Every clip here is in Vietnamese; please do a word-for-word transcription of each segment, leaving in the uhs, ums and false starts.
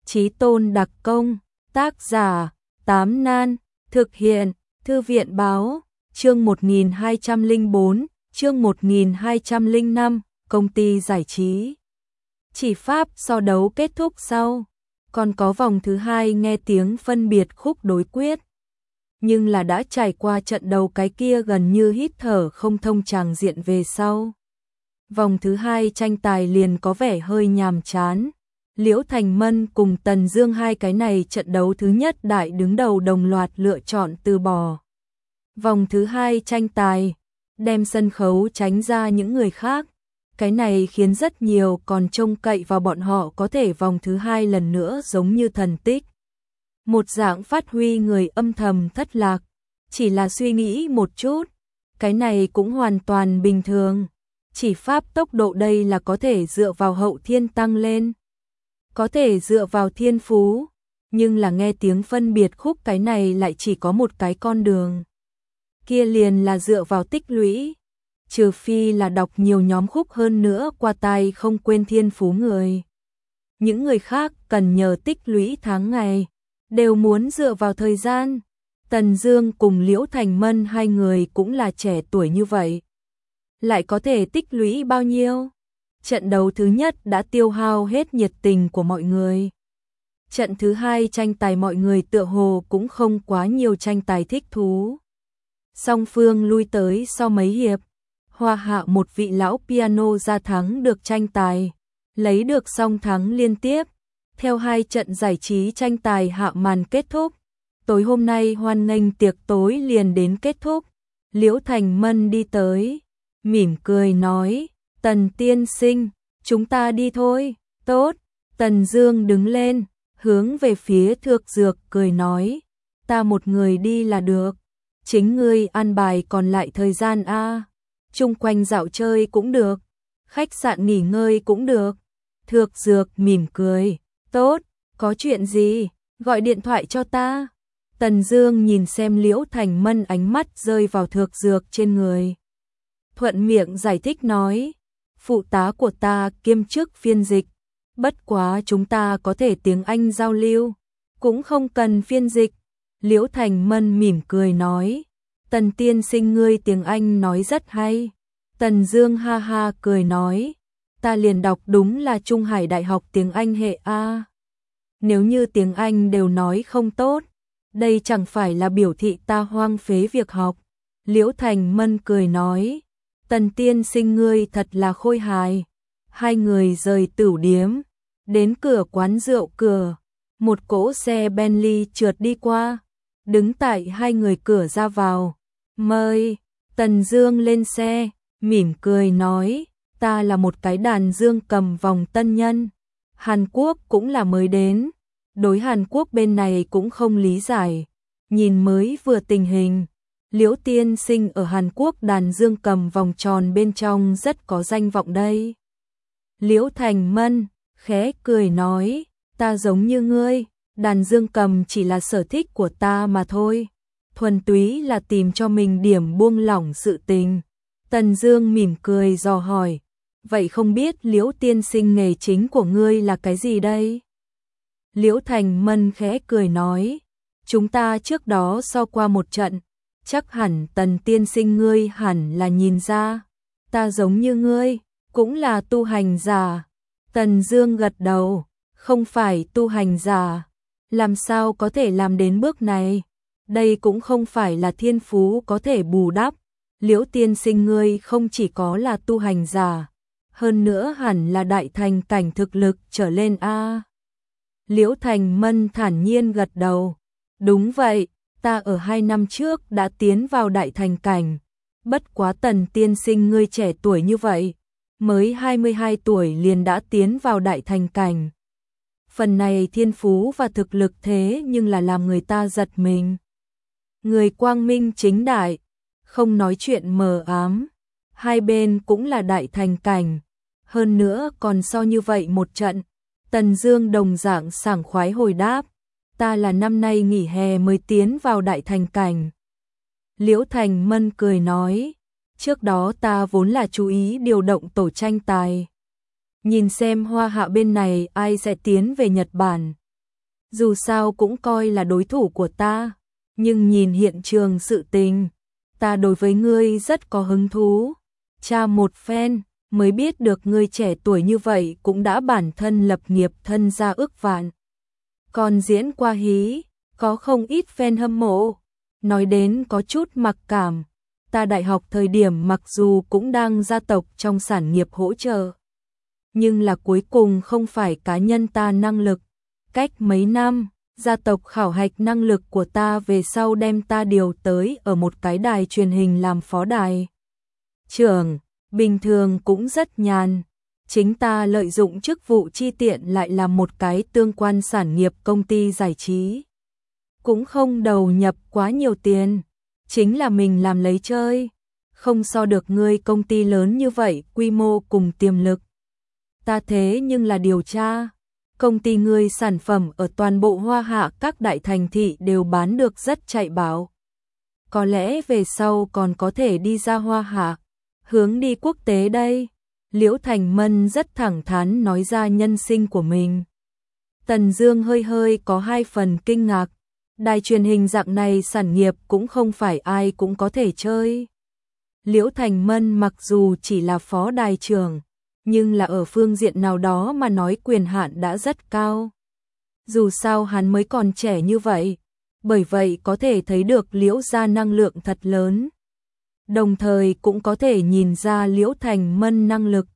Chí Tôn đặc công, tác giả, Tám Nan, thực hiện, Thư viện báo, chương một nghìn hai trăm lẻ bốn, chương một nghìn hai trăm lẻ năm, công ty giải trí. Chỉ pháp so đấu kết thúc sau, còn có vòng thứ hai nghe tiếng phân biệt khúc đối quyết. Nhưng là đã trải qua trận đấu cái kia gần như hít thở không thông tràng diện về sau. Vòng thứ hai tranh tài liền có vẻ hơi nhàm chán. Liễu Thành Mân cùng Tần Dương hai cái này trận đấu thứ nhất đại đứng đầu đồng loạt lựa chọn từ bỏ. Vòng thứ hai tranh tài, đem sân khấu tránh ra những người khác. Cái này khiến rất nhiều còn trông cậy vào bọn họ có thể vòng thứ hai lần nữa giống như thần tích. Một dạng phát huy người âm thầm thất lạc, chỉ là suy nghĩ một chút, cái này cũng hoàn toàn bình thường. Chỉ pháp tốc độ đây là có thể dựa vào hậu thiên tăng lên, có thể dựa vào thiên phú, nhưng là nghe tiếng phân biệt khúc cái này lại chỉ có một cái con đường. Kia liền là dựa vào tích lũy, trừ phi là đọc nhiều nhóm khúc hơn nữa qua tai không quên thiên phú người. Những người khác cần nhờ tích lũy tháng ngày, đều muốn dựa vào thời gian. Tần Dương cùng Liễu Thành Mân hai người cũng là trẻ tuổi như vậy, lại có thể tích lũy bao nhiêu? Trận đấu thứ nhất đã tiêu hao hết nhiệt tình của mọi người. Trận thứ hai tranh tài mọi người tựa hồ cũng không quá nhiều tranh tài thích thú. Song phương lui tới sau mấy hiệp, Hoa Hạ một vị lão piano ra thắng được tranh tài, lấy được song thắng liên tiếp. Theo hai trận giải trí tranh tài hạ màn kết thúc, tối hôm nay hoan nghênh tiệc tối liền đến kết thúc. Liễu Thành Mân đi tới, mỉm cười nói, Tần tiên sinh, chúng ta đi thôi. Tốt. Tần Dương đứng lên, hướng về phía Thược Dược cười nói, ta một người đi là được, chính ngươi an bài còn lại thời gian a. Chung quanh dạo chơi cũng được, khách sạn nghỉ ngơi cũng được. Thược Dược mỉm cười, tốt, có chuyện gì, gọi điện thoại cho ta. Tần Dương nhìn xem Liễu Thành Mân, ánh mắt rơi vào Thược Dược trên người. Thuận miệng giải thích nói, phụ tá của ta kiêm chức phiên dịch, bất quá chúng ta có thể tiếng Anh giao lưu, cũng không cần phiên dịch. Liễu Thành Mân mỉm cười nói, Tần tiên sinh ngươi tiếng Anh nói rất hay. Tần Dương ha ha cười nói, ta liền đọc đúng là Trung Hải Đại học tiếng Anh hệ A. Nếu như tiếng Anh đều nói không tốt, đây chẳng phải là biểu thị ta hoang phế việc học. Liễu Thành Mân cười nói, Tần tiên sinh ngươi thật là khôi hài. Hai người rời tửu điếm, đến cửa quán rượu cửa, một cỗ xe Bentley trượt đi qua, đứng tại hai người cửa ra vào. Mời. Tần Dương lên xe, mỉm cười nói, ta là một cái đàn dương cầm vòng tân nhân, Hàn Quốc cũng là mới đến, đối Hàn Quốc bên này cũng không lý giải. Nhìn mới vừa tình hình, Liễu tiên sinh ở Hàn Quốc đàn dương cầm vòng tròn bên trong rất có danh vọng đây. Liễu Thành Mân khẽ cười nói, ta giống như ngươi, đàn dương cầm chỉ là sở thích của ta mà thôi, thuần túy là tìm cho mình điểm buông lỏng sự tình. Tần Dương mỉm cười dò hỏi, vậy không biết Liễu tiên sinh nghề chính của ngươi là cái gì đây? Liễu Thành Mân khẽ cười nói, chúng ta trước đó so qua một trận, chắc hẳn Tần tiên sinh ngươi hẳn là nhìn ra, ta giống như ngươi, cũng là tu hành giả. Tần Dương gật đầu, không phải tu hành giả, làm sao có thể làm đến bước này, đây cũng không phải là thiên phú có thể bù đắp. Liễu tiên sinh ngươi không chỉ có là tu hành giả, hơn nữa hẳn là đại thành cảnh thực lực trở lên a. Liễu Thành Mân thản nhiên gật đầu, đúng vậy, ta ở hai năm trước đã tiến vào đại thành cảnh, bất quá Tần tiên sinh ngươi trẻ tuổi như vậy, mới hai mươi hai tuổi liền đã tiến vào đại thành cảnh. Phần này thiên phú và thực lực thế nhưng là làm người ta giật mình. Người quang minh chính đại, không nói chuyện mờ ám, hai bên cũng là đại thành cảnh, hơn nữa còn so như vậy một trận. Tần Dương đồng dạng sảng khoái hồi đáp, ta là năm nay nghỉ hè mới tiến vào đại thành cảnh. Liễu Thành Mân cười nói, trước đó ta vốn là chú ý điều động tổ tranh tài, nhìn xem Hoa Hạ bên này ai sẽ tiến về Nhật Bản, Dù sao cũng coi là đối thủ của ta, nhưng nhìn hiện trường sự tình, ta đối với ngươi rất có hứng thú. Tra một phen, mới biết được ngươi trẻ tuổi như vậy cũng đã bản thân lập nghiệp thân gia ước vạn. Còn diễn qua hí, có không ít fan hâm mộ. Nói đến có chút mặc cảm, ta đại học thời điểm mặc dù cũng đang gia tộc trong sản nghiệp hỗ trợ, nhưng là cuối cùng không phải cá nhân ta năng lực. Cách mấy năm, gia tộc khảo hạch năng lực của ta về sau đem ta điều tới ở một cái đài truyền hình làm phó đài trưởng, bình thường cũng rất nhàn. Chính ta lợi dụng chức vụ chi tiện lại làm một cái tương quan sản nghiệp công ty giải trí. Cũng không đầu nhập quá nhiều tiền, chính là mình làm lấy chơi, không so được ngươi công ty lớn như vậy, quy mô cùng tiềm lực. Ta thế nhưng là điều tra, công ty ngươi sản phẩm ở toàn bộ Hoa Hạ các đại thành thị đều bán được rất chạy bảo. Có lẽ về sau còn có thể đi ra Hoa Hạ, hướng đi quốc tế đây. Liễu Thành Mân rất thẳng thắn nói ra nhân sinh của mình. Tần Dương hơi hơi có hai phần kinh ngạc. Đài truyền hình dạng này sản nghiệp cũng không phải ai cũng có thể chơi. Liễu Thành Mân mặc dù chỉ là phó đài trưởng, nhưng là ở phương diện nào đó mà nói quyền hạn đã rất cao. Dù sao hắn mới còn trẻ như vậy, bởi vậy có thể thấy được Liễu gia năng lượng thật lớn. Đồng thời cũng có thể nhìn ra Liễu Thành Mân năng lực.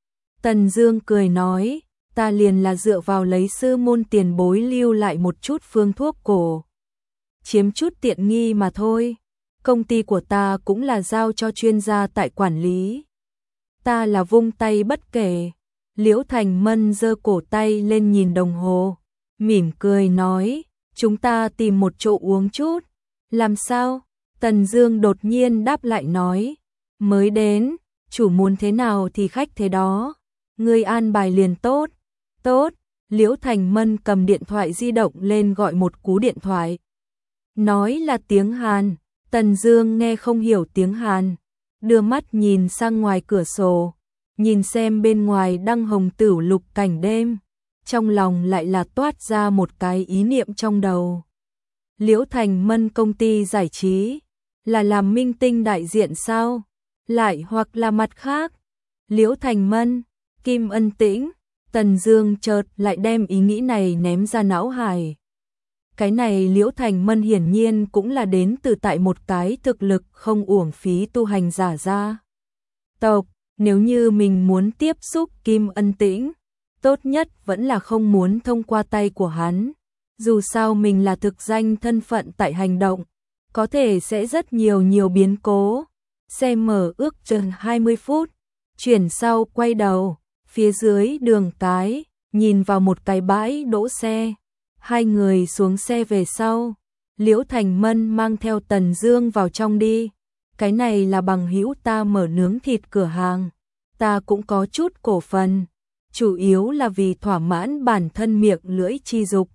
Tần Dương cười nói, ta liền là dựa vào lấy sư môn tiền bối lưu lại một chút phương thuốc cổ, chiếm chút tiện nghi mà thôi. Công ty của ta cũng là giao cho chuyên gia tại quản lý. Ta là vung tay bất kể. Liễu Thành Mân giơ cổ tay lên nhìn đồng hồ, mỉm cười nói, chúng ta tìm một chỗ uống chút. Làm sao? Tần Dương đột nhiên đáp lại nói, mới đến, chủ muốn thế nào thì khách thế đó. Ngươi an bài liền tốt. Tốt. Liễu Thành Mân cầm điện thoại di động lên gọi một cú điện thoại. Nói là tiếng Hàn, Tần Dương nghe không hiểu tiếng Hàn, đưa mắt nhìn sang ngoài cửa sổ, nhìn xem bên ngoài đăng hồng tửu lục cảnh đêm, trong lòng lại là toát ra một cái ý niệm trong đầu. Liễu Thành Mân công ty giải trí, là làm minh tinh đại diện sao? Lại hoặc là mặt khác? Liễu Thành Mân, Kim Ân Tĩnh, Tần Dương chợt lại đem ý nghĩ này ném ra não hải. Cái này Liễu Thành Mân hiển nhiên cũng là đến từ tại một cái thực lực không uổng phí tu hành giả ra tộc. Nếu như mình muốn tiếp xúc Kim Ân Tĩnh, tốt nhất vẫn là không muốn thông qua tay của hắn. Dù sao mình là thực danh thân phận tại hành động, có thể sẽ rất nhiều nhiều biến cố. Xe mở ước chừng hai mươi phút, chuyển sau quay đầu, phía dưới đường cái, nhìn vào một cái bãi đỗ xe. Hai người xuống xe về sau, Liễu Thành Mân mang theo Tần Dương vào trong đi. Cái này là bằng hữu ta mở nướng thịt cửa hàng, ta cũng có chút cổ phần, chủ yếu là vì thỏa mãn bản thân miệng lưỡi chi dục.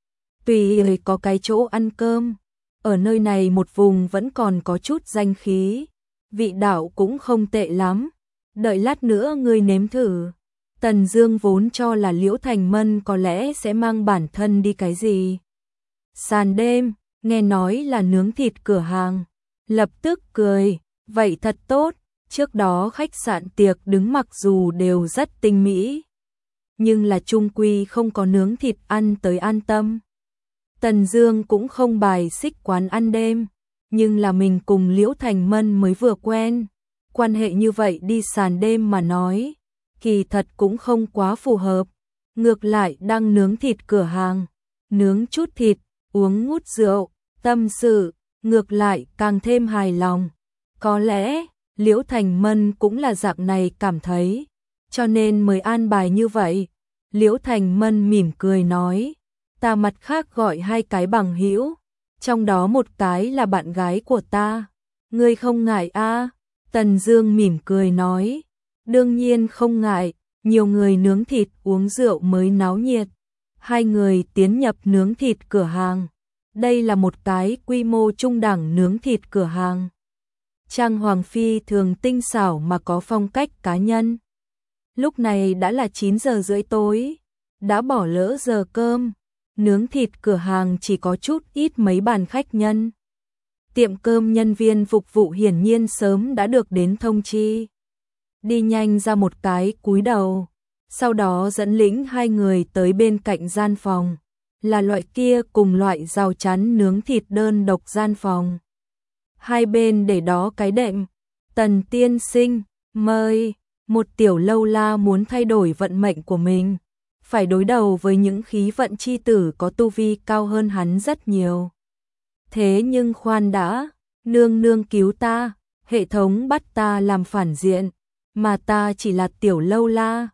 Tùy có cái chỗ ăn cơm, ở nơi này một vùng vẫn còn có chút danh khí, vị đạo cũng không tệ lắm, đợi lát nữa ngươi nếm thử. Tần Dương vốn cho là Liễu Thành Mân có lẽ sẽ mang bản thân đi cái gì sàn đêm, nghe nói là nướng thịt cửa hàng, lập tức cười, vậy thật tốt. Trước đó khách sạn tiệc đứng mặc dù đều rất tinh mỹ, nhưng là chung quy không có nướng thịt ăn tới an tâm. Tần Dương cũng không bài xích quán ăn đêm, nhưng là mình cùng Liễu Thành Mân mới vừa quen, quan hệ như vậy đi sàn đêm mà nói, kỳ thật cũng không quá phù hợp. Ngược lại đang nướng thịt cửa hàng, nướng chút thịt, uống ngút rượu, tâm sự, ngược lại càng thêm hài lòng. Có lẽ Liễu Thành Mân cũng là dạng này cảm thấy, cho nên mới an bài như vậy. Liễu Thành Mân mỉm cười nói, ta mặt khác gọi hai cái bằng hữu, trong đó một cái là bạn gái của ta, ngươi không ngại a? À? Tần Dương mỉm cười nói, đương nhiên không ngại, nhiều người nướng thịt uống rượu mới náo nhiệt. Hai người tiến nhập nướng thịt cửa hàng. Đây là một cái quy mô trung đẳng nướng thịt cửa hàng. Trang hoàng phi thường tinh xảo mà có phong cách cá nhân. Lúc này đã là chín giờ rưỡi tối, đã bỏ lỡ giờ cơm, nướng thịt cửa hàng chỉ có chút ít mấy bàn khách nhân. Tiệm cơm nhân viên phục vụ hiển nhiên sớm đã được đến thông chi. Đi nhanh ra một cái cúi đầu, sau đó dẫn lĩnh hai người tới bên cạnh gian phòng, là loại kia cùng loại rào chắn nướng thịt đơn độc gian phòng. Hai bên để đó cái đệm, Tần tiên sinh, mời, một tiểu lâu la muốn thay đổi vận mệnh của mình, phải đối đầu với những khí vận chi tử có tu vi cao hơn hắn rất nhiều. Thế nhưng khoan đã, nương nương cứu ta, hệ thống bắt ta làm phản diện, mà ta chỉ là tiểu lâu la,